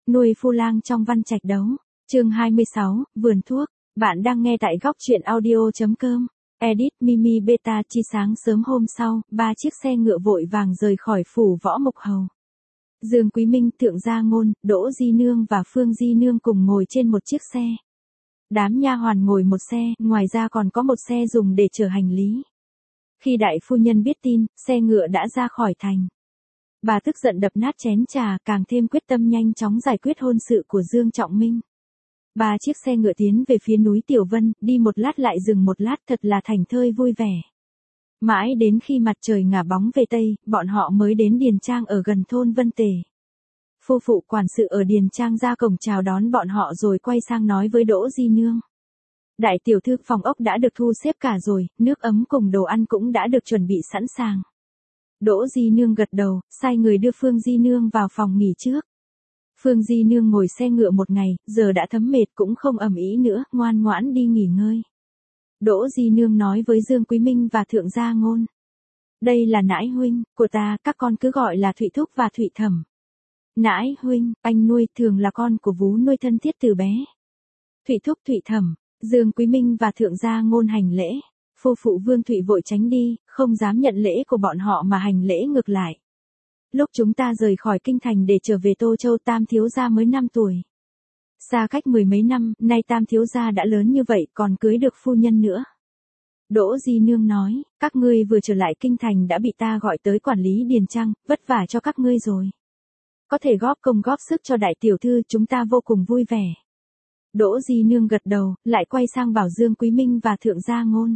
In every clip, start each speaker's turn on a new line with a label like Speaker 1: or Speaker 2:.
Speaker 1: nuôi phu lang trong văn trạch đấu. Chương 26, vườn thuốc. Bạn đang nghe tại góc truyện audio.com. Edit Mimi Beta chi sáng sớm hôm sau, 3 chiếc xe ngựa vội vàng rời khỏi phủ Võ Mục Hầu. Dương Quý Minh, Thượng Gia Ngôn, Đỗ Di Nương và Phương Di Nương cùng ngồi trên một chiếc xe. Đám nha hoàn ngồi một xe, ngoài ra còn có một xe dùng để chở hành lý. Khi đại phu nhân biết tin, xe ngựa đã ra khỏi thành. Bà tức giận đập nát chén trà, càng thêm quyết tâm nhanh chóng giải quyết hôn sự của Dương Trọng Minh. 3 chiếc xe ngựa tiến về phía núi Tiểu Vân, đi một lát lại dừng một lát, thật là thành thơi vui vẻ. Mãi đến khi mặt trời ngả bóng về Tây, bọn họ mới đến Điền Trang ở gần thôn Vân Tề. Phu phụ quản sự ở Điền Trang ra cổng chào đón bọn họ rồi quay sang nói với Đỗ Di Nương. Đại tiểu thư, phòng ốc đã được thu xếp cả rồi, nước ấm cùng đồ ăn cũng đã được chuẩn bị sẵn sàng. Đỗ Di Nương gật đầu, sai người đưa Phương Di Nương vào phòng nghỉ trước. Phương Di Nương ngồi xe ngựa một ngày, giờ đã thấm mệt cũng không ầm ĩ nữa, ngoan ngoãn đi nghỉ ngơi. Đỗ Di Nương nói với Dương Quý Minh và Thượng Gia Ngôn. Đây là nãi huynh của ta, các con cứ gọi là Thụy Thúc và Thụy Thẩm. Nãi huynh, anh nuôi, thường là con của vú nuôi thân thiết từ bé. Thụy Thúc, Thụy Thẩm. Dương Quý Minh và Thượng Gia Ngôn hành lễ. Phu phụ Vương Thụy vội tránh đi, không dám nhận lễ của bọn họ mà hành lễ ngược lại. Lúc chúng ta rời khỏi kinh thành để trở về Tô Châu, Tam thiếu gia mới 5 tuổi. Xa cách 10 mấy năm, nay Tam thiếu gia đã lớn như vậy, còn cưới được phu nhân nữa. Đỗ Di Nương nói, các ngươi vừa trở lại kinh thành đã bị ta gọi tới quản lý Điền Trang, vất vả cho các ngươi rồi. Có thể góp công góp sức cho đại tiểu thư, chúng ta vô cùng vui vẻ. Đỗ Di Nương gật đầu, lại quay sang bảo Dương Quý Minh và Thượng Gia Ngôn.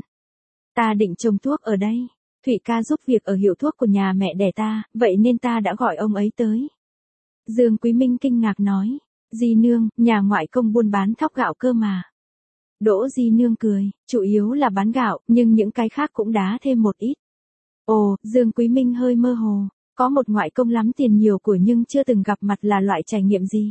Speaker 1: Ta định trồng thuốc ở đây. Thụy ca giúp việc ở hiệu thuốc của nhà mẹ đẻ ta, vậy nên ta đã gọi ông ấy tới. Dương Quý Minh kinh ngạc nói, Di Nương, nhà ngoại công buôn bán thóc gạo cơ mà. Đỗ Di Nương cười, chủ yếu là bán gạo, nhưng những cái khác cũng đá thêm một ít. Ồ, Dương Quý Minh hơi mơ hồ, có một ngoại công lắm tiền nhiều của nhưng chưa từng gặp mặt là loại trải nghiệm gì.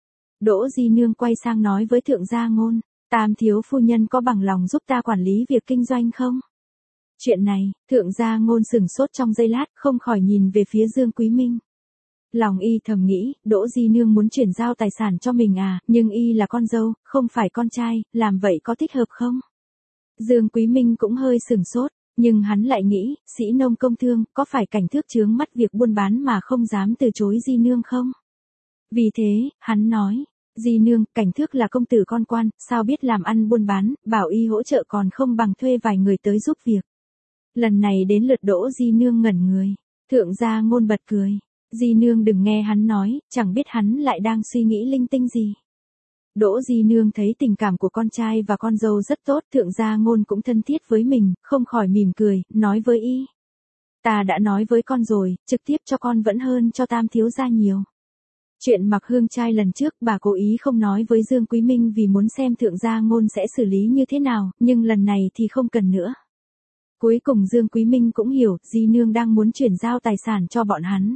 Speaker 1: Đỗ Di Nương quay sang nói với Thượng Gia Ngôn, Tam thiếu phu nhân có bằng lòng giúp ta quản lý việc kinh doanh không? Chuyện này, Thượng Gia Ngôn sửng sốt trong giây lát, không khỏi nhìn về phía Dương Quý Minh. Lòng y thầm nghĩ, Đỗ Di Nương muốn chuyển giao tài sản cho mình à, nhưng y là con dâu, không phải con trai, làm vậy có thích hợp không? Dương Quý Minh cũng hơi sửng sốt, nhưng hắn lại nghĩ, sĩ nông công thương, có phải Cảnh Thước chướng mắt việc buôn bán mà không dám từ chối Di Nương không? Vì thế, hắn nói, Di Nương, Cảnh Thước là công tử con quan, sao biết làm ăn buôn bán, bảo y hỗ trợ còn không bằng thuê vài người tới giúp việc. Lần này đến lượt Đỗ Di Nương ngẩn người. Thượng Gia Ngôn bật cười. Di Nương đừng nghe hắn nói, chẳng biết hắn lại đang suy nghĩ linh tinh gì. Đỗ Di Nương thấy tình cảm của con trai và con dâu rất tốt, Thượng Gia Ngôn cũng thân thiết với mình, không khỏi mỉm cười, nói với y. Ta đã nói với con rồi, trực tiếp cho con vẫn hơn cho Tam thiếu gia nhiều. Chuyện mặc hương trai lần trước bà cố ý không nói với Dương Quý Minh vì muốn xem Thượng Gia Ngôn sẽ xử lý như thế nào, nhưng lần này thì không cần nữa. Cuối cùng Dương Quý Minh cũng hiểu, Di Nương đang muốn chuyển giao tài sản cho bọn hắn.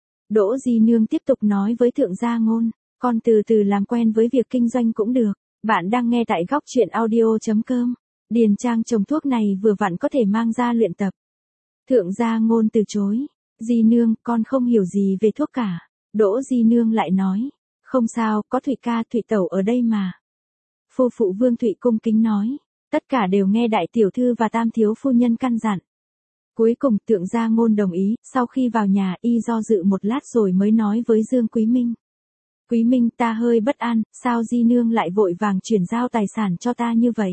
Speaker 1: Đỗ Di Nương tiếp tục nói với Thượng Gia Ngôn, con từ từ làm quen với việc kinh doanh cũng được. Bạn đang nghe tại góc truyện audio.com. Điền Trang trồng thuốc này vừa vặn có thể mang ra luyện tập. Thượng Gia Ngôn từ chối. Di Nương, con không hiểu gì về thuốc cả. Đỗ Di Nương lại nói, không sao, có Thụy ca, Thụy tẩu ở đây mà. Phu phụ Vương Thụy cung kính nói, tất cả đều nghe đại tiểu thư và Tam thiếu phu nhân căn dặn. Cuối cùng Thượng Gia Ngôn đồng ý, sau khi vào nhà y do dự một lát rồi mới nói với Dương Quý Minh. Quý Minh, ta hơi bất an, sao Di Nương lại vội vàng chuyển giao tài sản cho ta như vậy?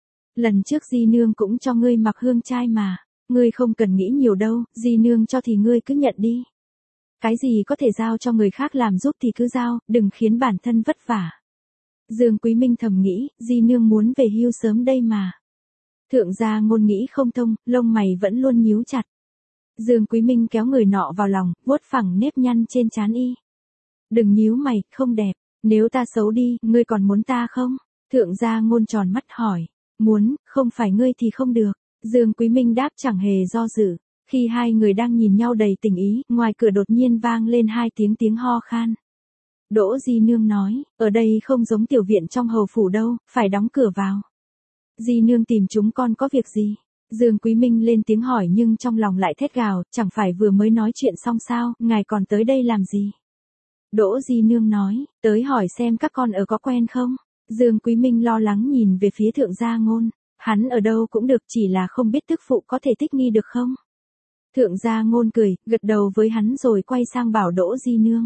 Speaker 1: Lần trước Di Nương cũng cho ngươi mặc hương trai mà, ngươi không cần nghĩ nhiều đâu, Di Nương cho thì ngươi cứ nhận đi. Cái gì có thể giao cho người khác làm giúp thì cứ giao, đừng khiến bản thân vất vả. Dương Quý Minh thầm nghĩ, Di Nương muốn về hưu sớm đây mà. Thượng Gia Ngôn nghĩ không thông, lông mày vẫn luôn nhíu chặt. Dương Quý Minh kéo người nọ vào lòng, vuốt phẳng nếp nhăn trên trán y. Đừng nhíu mày, không đẹp, nếu ta xấu đi, ngươi còn muốn ta không? Thượng Gia Ngôn tròn mắt hỏi, muốn, không phải ngươi thì không được. Dương Quý Minh đáp chẳng hề do dự. Khi hai người đang nhìn nhau đầy tình ý, ngoài cửa đột nhiên vang lên 2 tiếng ho khan. Đỗ Di Nương nói, ở đây không giống tiểu viện trong hầu phủ đâu, phải đóng cửa vào. Di Nương tìm chúng con có việc gì? Dương Quý Minh lên tiếng hỏi nhưng trong lòng lại thét gào, chẳng phải vừa mới nói chuyện xong sao, ngài còn tới đây làm gì? Đỗ Di Nương nói, tới hỏi xem các con ở có quen không? Dương Quý Minh lo lắng nhìn về phía Thượng Gia Ngôn, hắn ở đâu cũng được chỉ là không biết tức phụ có thể thích nghi được không? Thượng Gia Ngôn cười, gật đầu với hắn rồi quay sang bảo Đỗ Di Nương.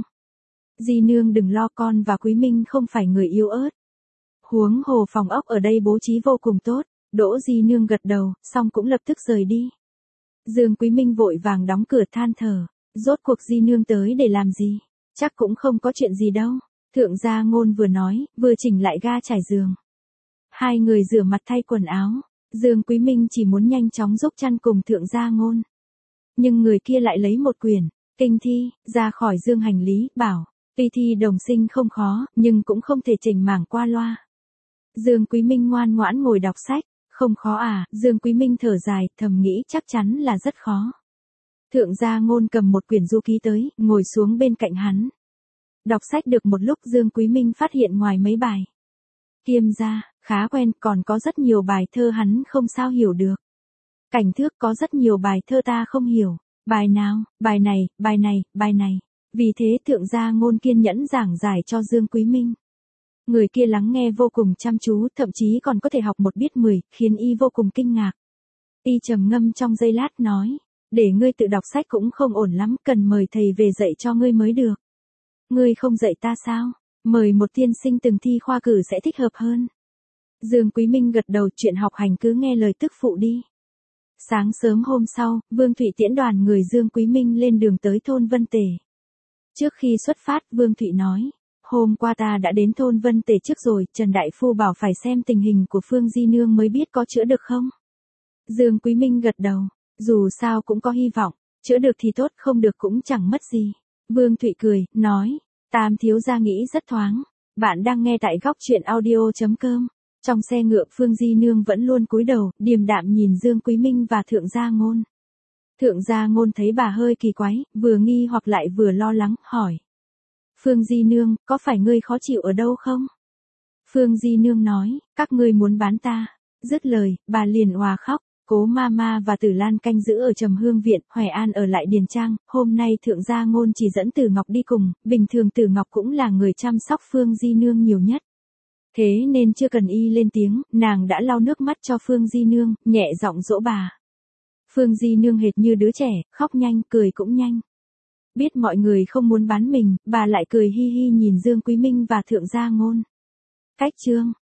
Speaker 1: Di Nương đừng lo, con và Quý Minh không phải người yếu ớt. Huống hồ phòng ốc ở đây bố trí vô cùng tốt. Đỗ Di Nương gật đầu, xong cũng lập tức rời đi. Dương Quý Minh vội vàng đóng cửa than thở, rốt cuộc Di Nương tới để làm gì? Chắc cũng không có chuyện gì đâu. Thượng Gia Ngôn vừa nói, vừa chỉnh lại ga trải giường. Hai người rửa mặt thay quần áo, Dương Quý Minh chỉ muốn nhanh chóng giúp chăn cùng Thượng Gia Ngôn. Nhưng người kia lại lấy một quyển kinh thi ra khỏi dương hành lý, bảo, tuy thi đồng sinh không khó, nhưng cũng không thể chỉnh mảng qua loa. Dương Quý Minh ngoan ngoãn ngồi đọc sách, không khó à? Dương Quý Minh thở dài, thầm nghĩ chắc chắn là rất khó. Thượng Gia Ngôn cầm một quyển du ký tới, ngồi xuống bên cạnh hắn. Đọc sách được một lúc Dương Quý Minh phát hiện ngoài mấy bài Kiêm gia, khá quen, còn có rất nhiều bài thơ hắn không sao hiểu được. Cảnh Thước có rất nhiều bài thơ ta không hiểu. Bài nào? Bài này, bài này, bài này. Vì thế Thượng Gia Ngôn kiên nhẫn giảng giải cho Dương Quý Minh. Người kia lắng nghe vô cùng chăm chú, thậm chí còn có thể học một biết 10, khiến y vô cùng kinh ngạc. Y trầm ngâm trong giây lát nói, để ngươi tự đọc sách cũng không ổn lắm, cần mời thầy về dạy cho ngươi mới được. Ngươi không dạy ta sao? Mời một tiên sinh từng thi khoa cử sẽ thích hợp hơn. Dương Quý Minh gật đầu, chuyện học hành cứ nghe lời tức phụ đi. Sáng sớm hôm sau, Vương Thụy tiễn đoàn người Dương Quý Minh lên đường tới thôn Vân Tề. Trước khi xuất phát, Vương Thụy nói, hôm qua ta đã đến thôn Vân Tề trước rồi, Trần Đại Phu bảo phải xem tình hình của Phương Di Nương mới biết có chữa được không? Dương Quý Minh gật đầu, dù sao cũng có hy vọng, chữa được thì tốt, không được cũng chẳng mất gì. Vương Thụy cười, nói, Tam thiếu gia nghĩ rất thoáng. Bạn đang nghe tại góc truyện audio.com. Trong xe ngựa Phương Di Nương vẫn luôn cúi đầu, điềm đạm nhìn Dương Quý Minh và Thượng Gia Ngôn. Thượng Gia Ngôn thấy bà hơi kỳ quái, vừa nghi hoặc lại vừa lo lắng, hỏi. Phương Di Nương, có phải ngươi khó chịu ở đâu không? Phương Di Nương nói, các ngươi muốn bán ta. Dứt lời, bà liền òa khóc. Cố Mama và Tử Lan canh giữ ở Trầm Hương viện, Hoài An ở lại Điền Trang. Hôm nay Thượng Gia Ngôn chỉ dẫn Tử Ngọc đi cùng, bình thường Tử Ngọc cũng là người chăm sóc Phương Di Nương nhiều nhất. Thế nên chưa cần y lên tiếng, nàng đã lau nước mắt cho Phương Di Nương, nhẹ giọng dỗ bà. Phương Di Nương hệt như đứa trẻ, khóc nhanh, cười cũng nhanh. Biết mọi người không muốn bán mình, bà lại cười hi hi nhìn Dương Quý Minh và Thượng Gia Ngôn. Cách chương